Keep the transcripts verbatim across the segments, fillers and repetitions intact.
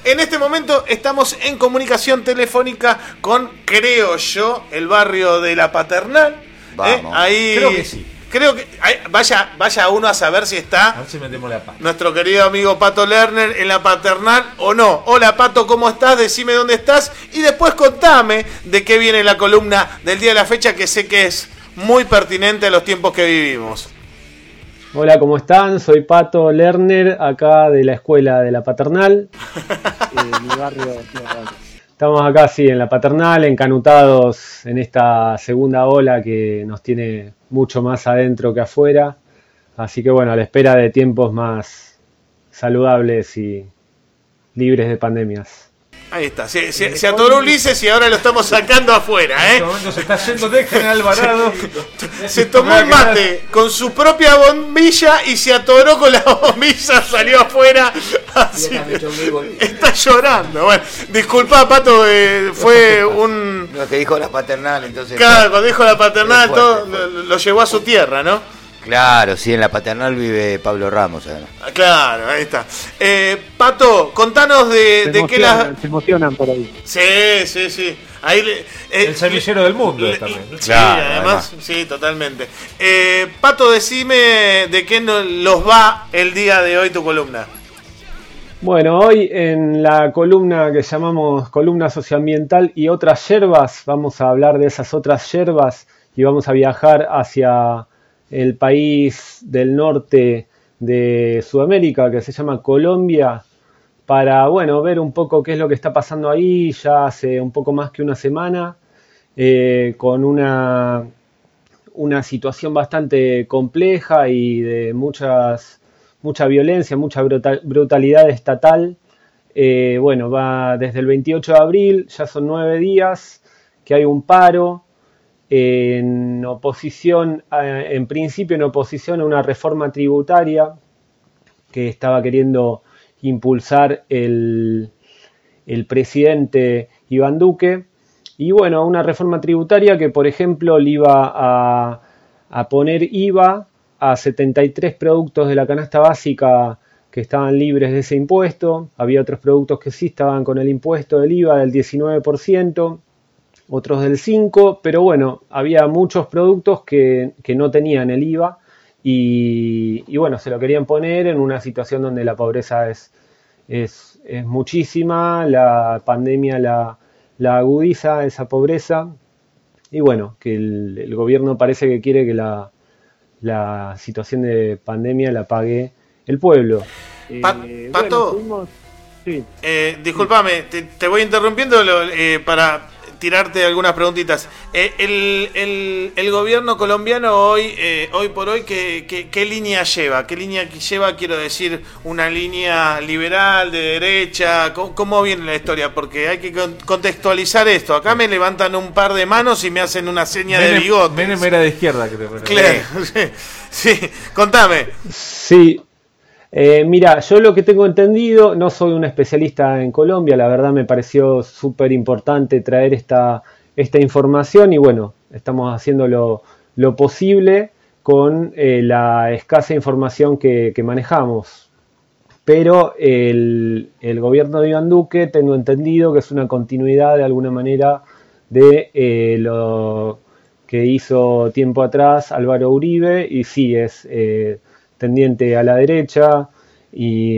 En este momento estamos en comunicación telefónica con, creo yo, el barrio de La Paternal. Vamos. ¿Eh? Ahí, creo que sí. Creo que ahí, vaya, vaya uno a saber si está A ver si metemos la pata. nuestro querido amigo Pato Lerner en La Paternal o no. Hola Pato, ¿cómo estás? Decime dónde estás y después contame de qué viene la columna del día de la fecha, que sé que es muy pertinente a los tiempos que vivimos. Hola, ¿cómo están? Soy Pato Lerner, acá de la escuela de La Paternal. eh, mi barrio. Estamos acá, sí, en La Paternal, encanutados en esta segunda ola que nos tiene mucho más adentro que afuera. Así que bueno, a la espera de tiempos más saludables y libres de pandemias. Ahí está, se, se, se atoró Ulises y ahora lo estamos sacando afuera, ¿eh? En este momento se está yendo de General Alvarado. Se tomó un mate con su propia bombilla y se atoró con la bombilla, salió afuera. Así, está llorando. Bueno, disculpa, Pato, eh, fue un... Lo que dijo La Paternal, entonces... Claro, cuando dijo La Paternal, fuerte, todo lo, lo llevó a su tierra, ¿no? Claro, sí, en La Paternal vive Pablo Ramos. ¿Eh? Claro, ahí está. Eh, Pato, contanos de, de qué las... Se emocionan por ahí. Sí, sí, sí. Ahí, eh, el semillero del mundo le, también. Sí, claro, además, además, sí, totalmente. Eh, Pato, decime de qué nos va el día de hoy tu columna. Bueno, hoy en la columna que llamamos columna socioambiental y otras yerbas, vamos a hablar de esas otras yerbas y vamos a viajar hacia el país del norte de Sudamérica, que se llama Colombia, para, bueno, ver un poco qué es lo que está pasando ahí ya hace un poco más que una semana, eh, con una, una situación bastante compleja y de muchas, mucha violencia, mucha brutal, brutalidad estatal. Eh, bueno, va desde el veintiocho de abril, ya son nueve días que hay un paro, en oposición, en principio en oposición a una reforma tributaria que estaba queriendo impulsar el, el presidente Iván Duque. Y bueno, una reforma tributaria que, por ejemplo, le iba a, a poner I V A a setenta y tres productos de la canasta básica que estaban libres de ese impuesto. Había otros productos que sí estaban con el impuesto del I V A del diecinueve por ciento. Otros del cinco por ciento, pero bueno, había muchos productos que, que no tenían el I V A y, y bueno, se lo querían poner en una situación donde la pobreza es, es, es muchísima, la pandemia la, la agudiza esa pobreza y bueno, que el, el gobierno parece que quiere que la, la situación de pandemia la pague el pueblo. Pa eh, Pato, bueno, fuimos, sí. eh, discúlpame, te, te voy interrumpiendo eh, para... tirarte algunas preguntitas. Eh, el, el, el gobierno colombiano hoy, eh, hoy por hoy, ¿qué, qué, qué línea lleva? ¿Qué línea lleva? Quiero decir, una línea liberal, de derecha. ¿Cómo, cómo viene la historia? Porque hay que contextualizar esto. Acá me levantan un par de manos y me hacen una seña Menem, de bigote. Menem era de izquierda, creo. Claro, sí, sí, contame. Sí. Eh, mira, yo lo que tengo entendido, no soy un especialista en Colombia, la verdad me pareció súper importante traer esta, esta información y bueno, estamos haciendo lo, lo posible con eh, la escasa información que, que manejamos. Pero el, el gobierno de Iván Duque, tengo entendido que es una continuidad de alguna manera de eh, lo que hizo tiempo atrás Álvaro Uribe y sí es... Eh, tendiente a la derecha y,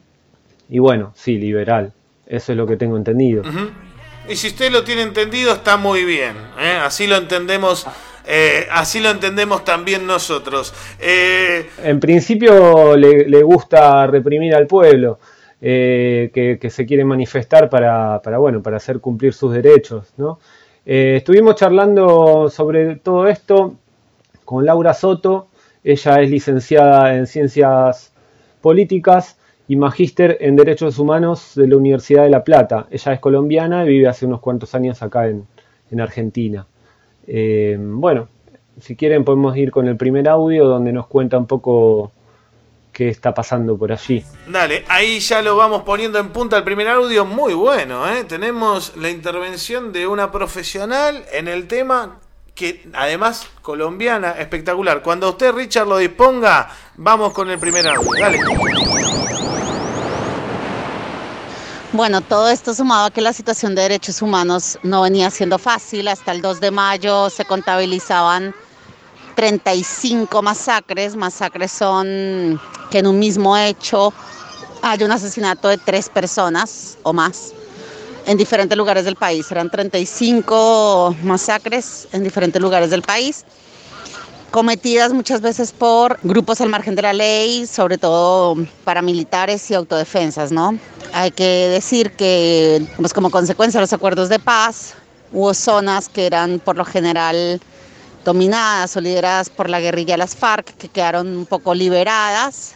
y bueno, sí, liberal. Eso es lo que tengo entendido. Uh-huh. Y si usted lo tiene entendido, está muy bien, ¿eh? Así lo entendemos, eh, así lo entendemos también nosotros. Eh... En principio le, le gusta reprimir al pueblo, eh, que, que se quiere manifestar para, para, bueno, para hacer cumplir sus derechos, ¿no? Eh, estuvimos charlando sobre todo esto con Laura Soto. Ella es licenciada en Ciencias Políticas y magíster en Derechos Humanos de la Universidad de La Plata. Ella es colombiana y vive hace unos cuantos años acá en, en Argentina. Eh, bueno, si quieren podemos ir con el primer audio donde nos cuenta un poco qué está pasando por allí. Dale, ahí ya lo vamos poniendo en punta el primer audio. Muy bueno, ¿eh? Tenemos la intervención de una profesional en el tema... que además colombiana, espectacular. Cuando usted, Richard, lo disponga, vamos con el primer audio. Dale. Bueno, todo esto sumado a que la situación de derechos humanos no venía siendo fácil. Hasta el dos de mayo se contabilizaban treinta y cinco masacres. Masacres son que en un mismo hecho hay un asesinato de tres personas o más en diferentes lugares del país. Eran treinta y cinco masacres en diferentes lugares del país, cometidas muchas veces por grupos al margen de la ley, sobre todo paramilitares y autodefensas, ¿no? Hay que decir que, pues, como consecuencia de los acuerdos de paz, hubo zonas que eran por lo general dominadas o lideradas por la guerrilla de las FARC, que quedaron un poco liberadas.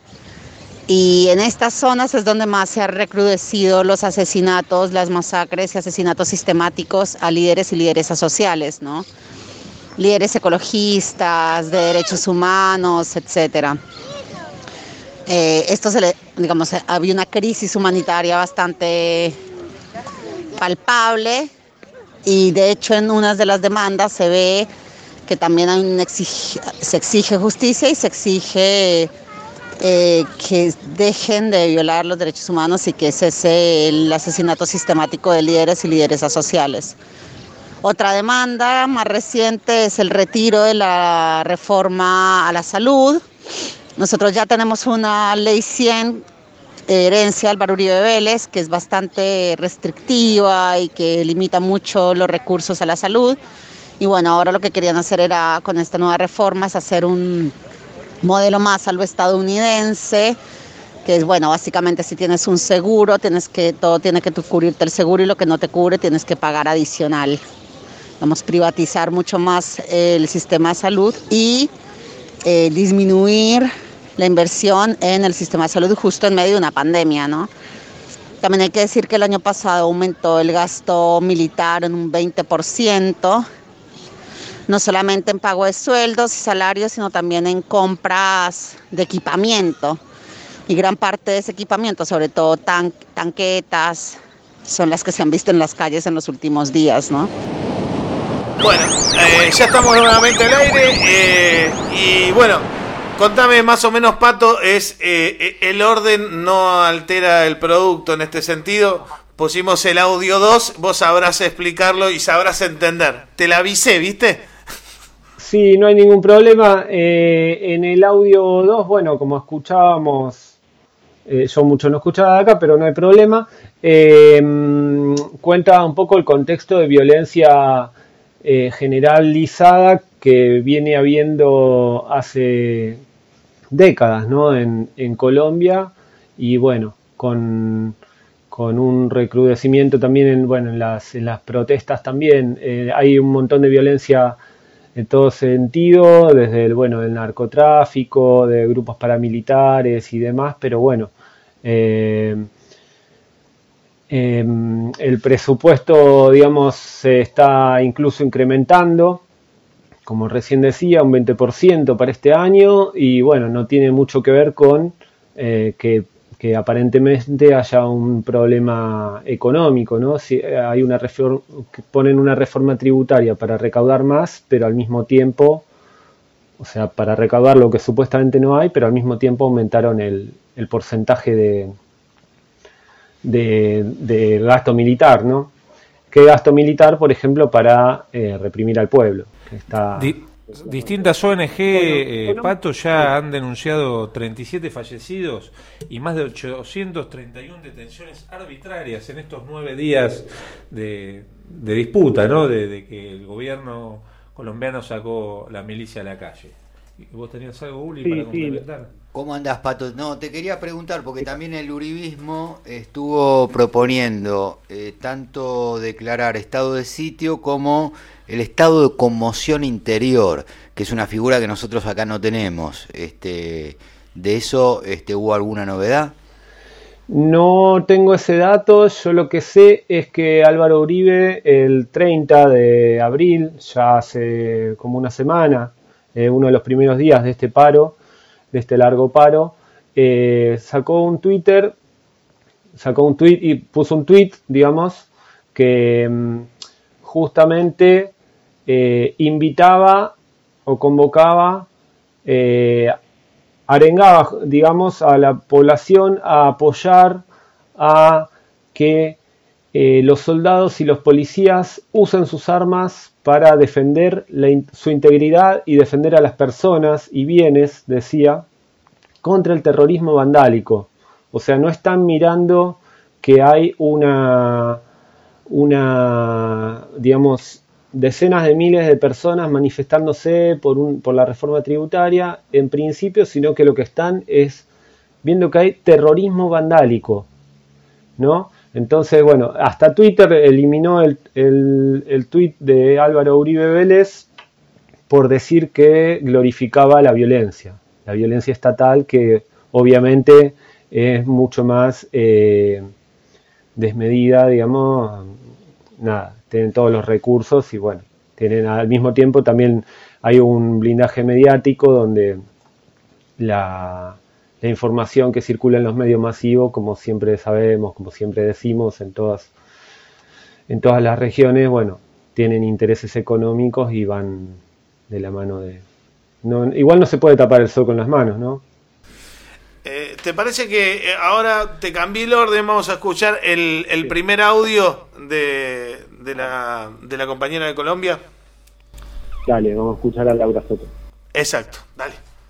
Y en estas zonas es donde más se han recrudecido los asesinatos, las masacres y asesinatos sistemáticos a líderes y lideresas sociales, ¿no? Líderes ecologistas, de derechos humanos, etcétera. Eh, esto se le, digamos, había una crisis humanitaria bastante palpable y de hecho en unas de las demandas se ve que también hay un exige, se exige justicia y se exige eh, que dejen de violar los derechos humanos y que cese el asesinato sistemático de líderes y lideresas sociales. Otra demanda más reciente es el retiro de la reforma a la salud. Nosotros ya tenemos una ley cien, eh, herencia Álvaro Uribe Vélez, que es bastante restrictiva y que limita mucho los recursos a la salud. Y bueno, ahora lo que querían hacer era, con esta nueva reforma, es hacer un modelo más a lo estadounidense, que es, bueno, básicamente si tienes un seguro, tienes que, todo tiene que cubrirte el seguro y lo que no te cubre tienes que pagar adicional. Vamos a privatizar mucho más el sistema de salud y eh, disminuir la inversión en el sistema de salud justo en medio de una pandemia, ¿no? También hay que decir que el año pasado aumentó el gasto militar en un veinte por ciento, no solamente en pago de sueldos y salarios, sino también en compras de equipamiento. Y gran parte de ese equipamiento, sobre todo tan, tanquetas, son las que se han visto en las calles en los últimos días, ¿no? Bueno, eh, ya estamos nuevamente al aire eh, y bueno, contame más o menos, Pato, es eh, el orden no altera el producto en este sentido. Pusimos el audio dos, vos sabrás explicarlo y sabrás entender. Te la avisé, ¿viste? Sí, no hay ningún problema. Eh, en el audio dos, bueno, como escuchábamos, eh, yo mucho no escuchaba de acá, pero no hay problema. Eh, cuenta un poco el contexto de violencia eh, generalizada que viene habiendo hace décadas, ¿no? En, en Colombia y bueno, con, con un recrudecimiento también en, bueno, en, las, en las protestas también. Eh, hay un montón de violencia en todo sentido, desde el, bueno, el narcotráfico, de grupos paramilitares y demás, pero bueno, eh, eh, el presupuesto, digamos, se está incluso incrementando, como recién decía, un veinte por ciento para este año, y bueno, no tiene mucho que ver con eh, que, que aparentemente haya un problema económico, ¿no? Si hay una reforma, que ponen una reforma tributaria para recaudar más, pero al mismo tiempo, o sea, para recaudar lo que supuestamente no hay, pero al mismo tiempo aumentaron el, el porcentaje de, de, de gasto militar, ¿no? ¿Qué gasto militar, por ejemplo, para eh, reprimir al pueblo? Está... Di distintas O N G, eh, Pato, ya han denunciado treinta y siete fallecidos y más de ochocientas treinta y una detenciones arbitrarias en estos nueve días de, de disputa, ¿no? De, de que el gobierno colombiano sacó la milicia a la calle. ¿Vos tenías algo, Uli, sí, para complementar? Sí. ¿Cómo andás, Pato? No, te quería preguntar, porque también el uribismo estuvo proponiendo eh, tanto declarar estado de sitio como el estado de conmoción interior, que es una figura que nosotros acá no tenemos. Este, ¿de eso este, hubo alguna novedad? No tengo ese dato, yo lo que sé es que Álvaro Uribe el treinta de abril, ya hace como una semana, eh, uno de los primeros días de este paro, de este largo paro, eh, sacó un Twitter, sacó un tweet y puso un tweet, digamos, que um, justamente eh, invitaba o convocaba, eh, arengaba, digamos, a la población a apoyar a que eh, los soldados y los policías usen sus armas para defender la, su integridad y defender a las personas y bienes, decía, contra el terrorismo vandálico. O sea, no están mirando que hay una, una digamos, decenas de miles de personas manifestándose por, un, por la reforma tributaria en principio, sino que lo que están es viendo que hay terrorismo vandálico, ¿no? Entonces, bueno, hasta Twitter eliminó el, el, el tuit de Álvaro Uribe Vélez por decir que glorificaba la violencia, la violencia estatal, que obviamente es mucho más eh, desmedida, digamos, nada, tienen todos los recursos y bueno, tienen al mismo tiempo también hay un blindaje mediático donde la... la información que circula en los medios masivos, como siempre sabemos, como siempre decimos, en todas, en todas las regiones, bueno, tienen intereses económicos y van de la mano de... No, igual no se puede tapar el sol con las manos, ¿no? Eh, ¿Te parece que ahora te cambié el orden? Vamos a escuchar el, el sí. primer audio de, de, la, de la compañera de Colombia. Dale, vamos a escuchar a Laura Soto. Exacto, dale.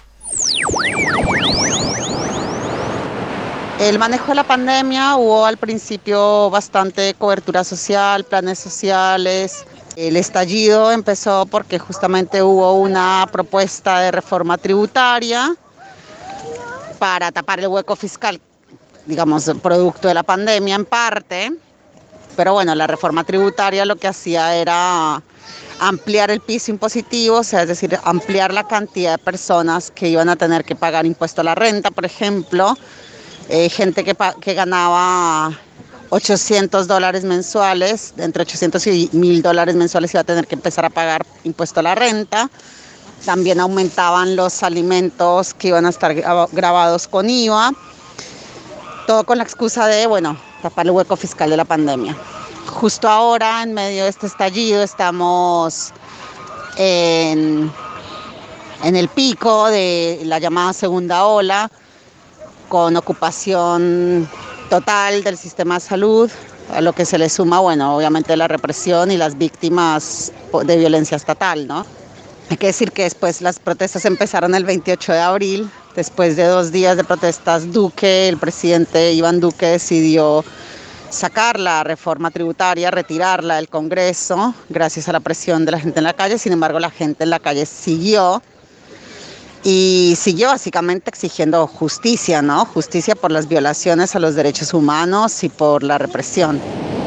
El manejo de la pandemia, hubo al principio bastante cobertura social, planes sociales. El estallido empezó porque justamente hubo una propuesta de reforma tributaria para tapar el hueco fiscal, digamos, producto de la pandemia en parte. Pero bueno, la reforma tributaria lo que hacía era ampliar el piso impositivo, o sea, es decir, ampliar la cantidad de personas que iban a tener que pagar impuesto a la renta, por ejemplo. Eh, gente que, que ganaba ochocientos dólares mensuales, entre ochocientos y mil dólares mensuales iba a tener que empezar a pagar impuesto a la renta. También aumentaban los alimentos que iban a estar grabados con I V A. Todo con la excusa de, bueno, tapar el hueco fiscal de la pandemia. Justo ahora, en medio de este estallido, estamos en, en el pico de la llamada segunda ola, con ocupación total del sistema de salud, a lo que se le suma, bueno, obviamente la represión y las víctimas de violencia estatal, ¿no? Hay que decir que después las protestas empezaron el veintiocho de abril, después de dos días de protestas, Duque, el presidente Iván Duque, decidió sacar la reforma tributaria, retirarla del Congreso, gracias a la presión de la gente en la calle. Sin embargo, la gente en la calle siguió, y siguió básicamente exigiendo justicia, ¿no? Justicia por las violaciones a los derechos humanos y por la represión.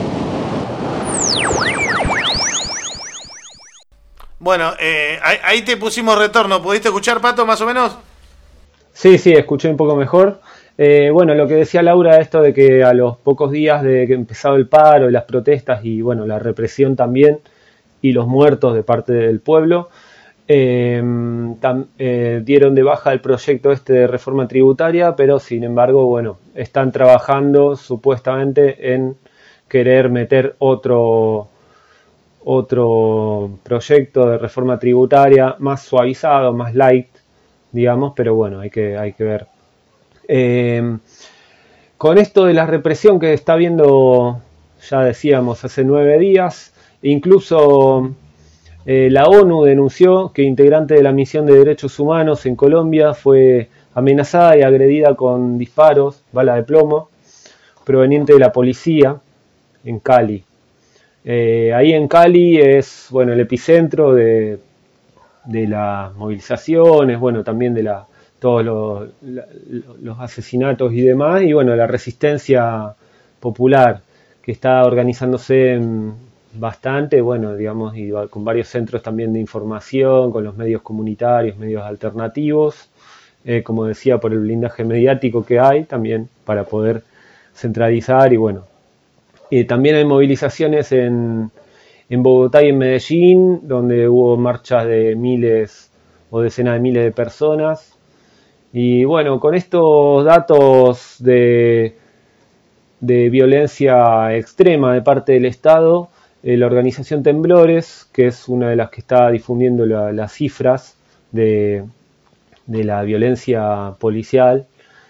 Bueno, eh, ahí, ahí te pusimos retorno. ¿Pudiste escuchar, Pato, más o menos? Sí, sí, escuché un poco mejor. Eh, bueno, lo que decía Laura, esto de que a los pocos días de que empezado el paro y las protestas y bueno, la represión también y los muertos de parte del pueblo, Eh, tam, eh, dieron de baja el proyecto este de reforma tributaria, pero sin embargo, bueno, están trabajando supuestamente en querer meter otro, otro proyecto de reforma tributaria más suavizado, más light, digamos, pero bueno, hay que, hay que ver. Eh, con esto de la represión que está habiendo, ya decíamos, hace nueve días, incluso... Eh, la ONU denunció que integrante de la misión de derechos humanos en Colombia fue amenazada y agredida con disparos, bala de plomo, proveniente de la policía en Cali. Eh, ahí en Cali es, bueno, el epicentro de, de las movilizaciones, bueno, también de la, todos los, la, los asesinatos y demás, y bueno, la resistencia popular que está organizándose en bastante, bueno, digamos, y con varios centros también de información, con los medios comunitarios, medios alternativos, eh, como decía, por el blindaje mediático que hay también para poder centralizar y bueno. Eh, también hay movilizaciones en, en Bogotá y en Medellín, donde hubo marchas de miles o decenas de miles de personas. Y bueno, con estos datos de, de violencia extrema de parte del Estado, Eh, la organización Temblores, que es una de las que está difundiendo la, las cifras de, de la violencia policial,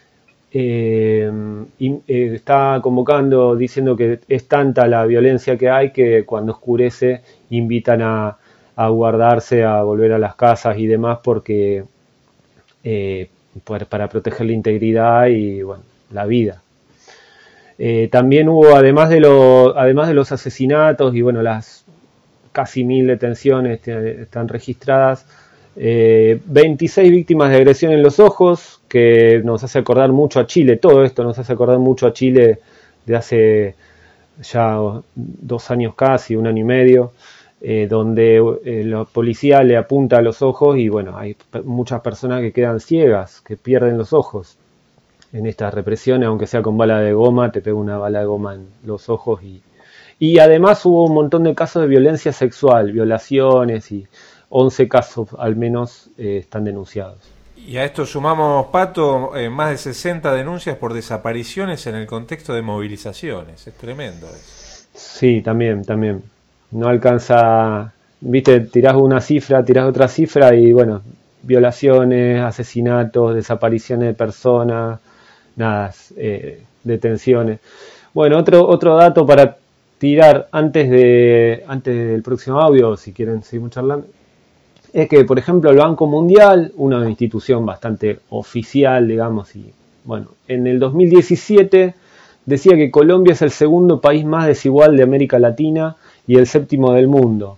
eh, y, eh, está convocando, diciendo que es tanta la violencia que hay que cuando oscurece invitan a, a guardarse, a volver a las casas y demás, porque eh, para, para proteger la integridad y bueno, la vida. Eh, también hubo, además de, lo, además de los asesinatos y bueno, las casi mil detenciones que están registradas, eh, veintiséis víctimas de agresión en los ojos, que nos hace acordar mucho a Chile. Todo esto nos hace acordar mucho a Chile de hace ya dos años casi, un año y medio, eh, donde eh, la policía le apunta a los ojos y bueno, hay muchas personas que quedan ciegas, que pierden los ojos en estas represiones, aunque sea con bala de goma, te pega una bala de goma en los ojos. Y, y además hubo un montón de casos de violencia sexual, violaciones, y once casos al menos eh, están denunciados. Y a esto sumamos, Pato, eh, más de sesenta denuncias por desapariciones en el contexto de movilizaciones. Es tremendo eso. Sí, también, también. No alcanza, viste, tirás una cifra, tirás otra cifra y bueno, violaciones, asesinatos, desapariciones de personas, nada, eh, detenciones. Bueno, otro otro dato para tirar antes de antes del próximo audio, si quieren seguir charlando, es que, por ejemplo, el Banco Mundial, una institución bastante oficial, digamos, y bueno, en el dos mil diecisiete decía que Colombia es el segundo país más desigual de América Latina y el séptimo del mundo,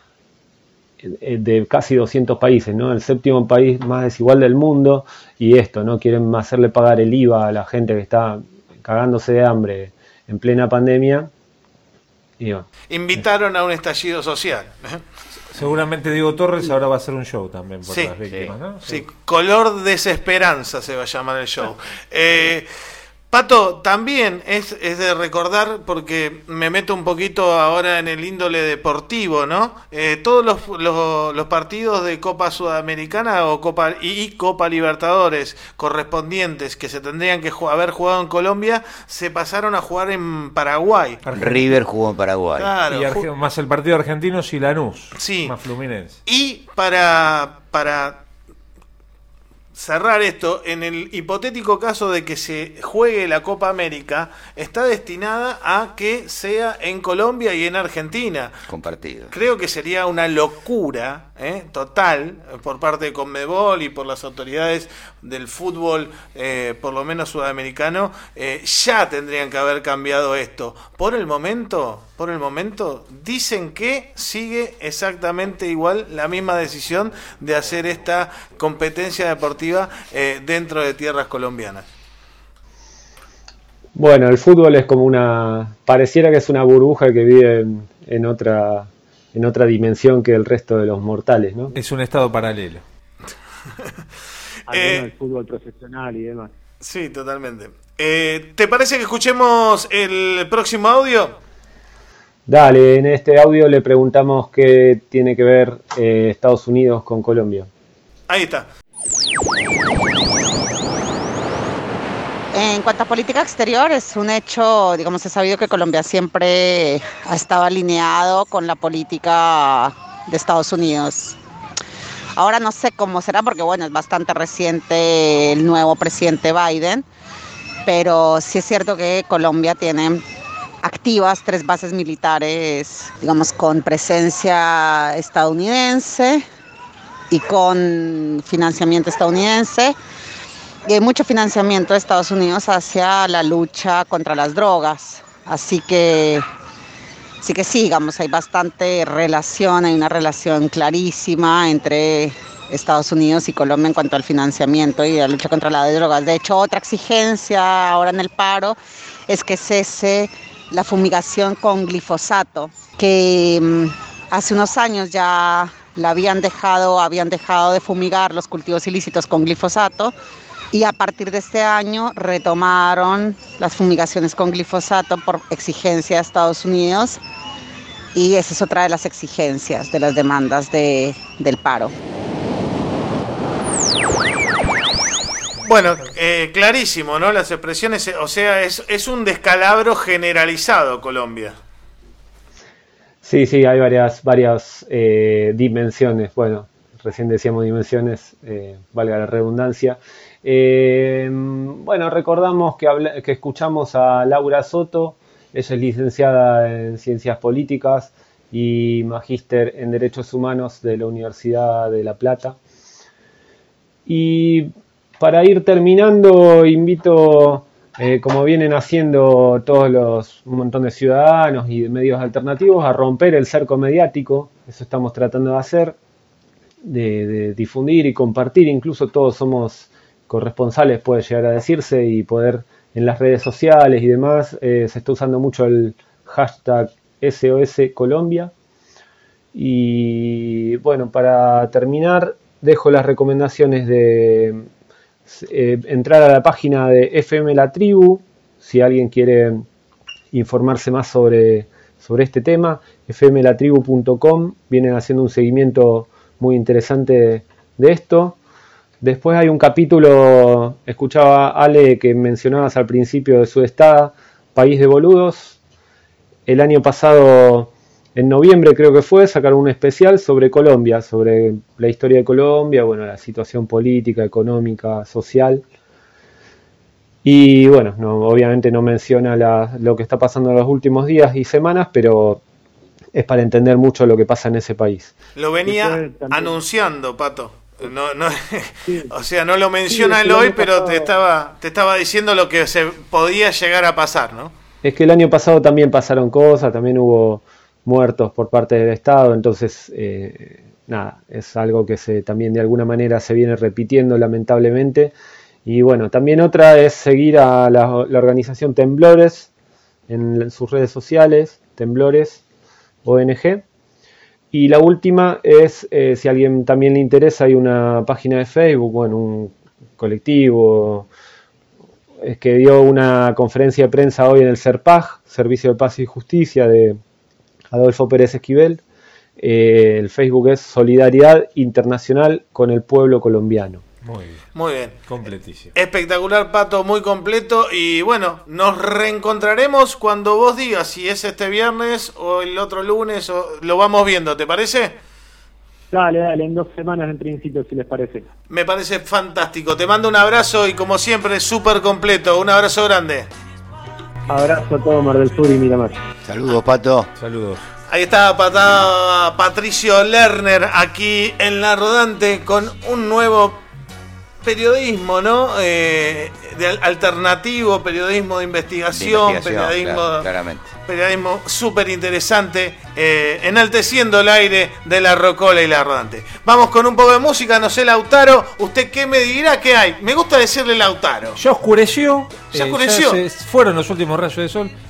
de casi doscientos países, ¿no? El séptimo país más desigual del mundo, y esto, ¿no? Quieren hacerle pagar el I V A a la gente que está cagándose de hambre en plena pandemia. Y bueno, invitaron a un estallido social. Seguramente Diego Torres ahora va a hacer un show también por sí, las víctimas, sí, ¿no? Sí, sí, color desesperanza se va a llamar el show. eh, Pato, también es, es de recordar, porque me meto un poquito ahora en el índole deportivo, ¿no? Eh, todos los, los, los partidos de Copa Sudamericana o Copa y, y Copa Libertadores correspondientes que se tendrían que ju- haber jugado en Colombia se pasaron a jugar en Paraguay. Argentina. River jugó en Paraguay. Claro, y Arge- más el partido argentino y Lanús, sí, más Fluminense. Y para... para cerrar esto, en el hipotético caso de que se juegue la Copa América, está destinada a que sea en Colombia y en Argentina. Compartido. Creo que sería una locura ¿eh? total por parte de Conmebol y por las autoridades del fútbol, eh, por lo menos sudamericano. Eh, ya tendrían que haber cambiado esto. Por el momento, por el momento, dicen que sigue exactamente igual la misma decisión de hacer esta competencia deportiva Eh, dentro de tierras colombianas. Bueno, el fútbol es como una, pareciera que es una burbuja que vive en, en otra en otra dimensión que el resto de los mortales, ¿no? Es un estado paralelo. eh, el fútbol profesional y demás. Sí, totalmente. Eh, ¿Te parece que escuchemos el próximo audio? Dale, en este audio le preguntamos qué tiene que ver eh, Estados Unidos con Colombia. Ahí está. En cuanto a política exterior, es un hecho, digamos, es sabido que Colombia siempre ha estado alineado con la política de Estados Unidos. Ahora no sé cómo será, porque bueno, es bastante reciente el nuevo presidente Biden, pero sí es cierto que Colombia tiene activas tres bases militares, digamos, con presencia estadounidense y con financiamiento estadounidense. Y hay mucho financiamiento de Estados Unidos hacia la lucha contra las drogas. Así que sí, que sí, digamos, hay bastante relación, hay una relación clarísima entre Estados Unidos y Colombia en cuanto al financiamiento y la lucha contra las drogas. De hecho, otra exigencia ahora en el paro es que cese la fumigación con glifosato, que mmm, hace unos años ya la habían dejado, habían dejado de fumigar los cultivos ilícitos con glifosato, y a partir de este año retomaron las fumigaciones con glifosato por exigencia de Estados Unidos, y esa es otra de las exigencias, de las demandas de, del paro. Bueno, eh, clarísimo, ¿no? Las expresiones, o sea, es, es un descalabro generalizado Colombia. Sí, sí, hay varias, varias eh, dimensiones. Bueno, recién decíamos dimensiones, eh, valga la redundancia. Eh, bueno, recordamos que, habla, que escuchamos a Laura Soto, ella es licenciada en Ciencias Políticas y magíster en Derechos Humanos de la Universidad de La Plata. Y para ir terminando, invito, eh, como vienen haciendo todos los, un montón de ciudadanos y de medios alternativos, a romper el cerco mediático. Eso estamos tratando de hacer, de, de difundir y compartir. Incluso todos somos corresponsales, puede llegar a decirse, y poder en las redes sociales y demás, eh, se está usando mucho el hashtag S O S Colombia. Y bueno, para terminar, dejo las recomendaciones de eh, entrar a la página de F M La Tribu, si alguien quiere informarse más sobre, sobre este tema, f m la tribu punto com, vienen haciendo un seguimiento muy interesante de esto. Después hay un capítulo, escuchaba Ale que mencionabas al principio de Sudestada, País de Boludos. El año pasado, en noviembre creo que fue, sacaron un especial sobre Colombia, sobre la historia de Colombia, bueno, la situación política, económica, social. Y bueno, no, obviamente no menciona la, lo que está pasando en los últimos días y semanas, pero es para entender mucho lo que pasa en ese país. Lo venía anunciando, Pato. No, no, sí. O sea, no lo menciona sí, él hoy, pero pasado... te estaba te estaba diciendo lo que se podía llegar a pasar, ¿no? Es que el año pasado también pasaron cosas, también hubo muertos por parte del Estado, entonces, eh, nada, es algo que se también de alguna manera se viene repitiendo lamentablemente. Y bueno, también otra es seguir a la, la organización Temblores en, en sus redes sociales, Temblores O N G. Y la última es, eh, si a alguien también le interesa, hay una página de Facebook, bueno, un colectivo es que dio una conferencia de prensa hoy en el SERPAJ, Servicio de Paz y Justicia, de Adolfo Pérez Esquivel. Eh, el Facebook es Solidaridad Internacional con el Pueblo Colombiano. Muy bien. Muy bien. Completísimo. Espectacular, Pato, muy completo. Y bueno, nos reencontraremos cuando vos digas si es este viernes o el otro lunes, o lo vamos viendo, ¿te parece? Dale, dale, en dos semanas en principio, si les parece. Me parece fantástico. Te mando un abrazo y como siempre, súper completo. Un abrazo grande. Abrazo a todo Mar del Sur y Miramar. Saludos, Pato. Saludos. Ahí está Patá, Patricio Lerner aquí en La Rodante con un nuevo periodismo, ¿no? Eh, de alternativo, periodismo de investigación, de investigación periodismo, claro, claramente. Periodismo súper interesante, eh, enalteciendo el aire de La Rocola y La Rodante. Vamos con un poco de música, no sé, Lautaro, ¿usted qué me dirá que hay? Me gusta decirle Lautaro. Ya oscureció, ya oscureció. Eh, ya se fueron los últimos rayos de sol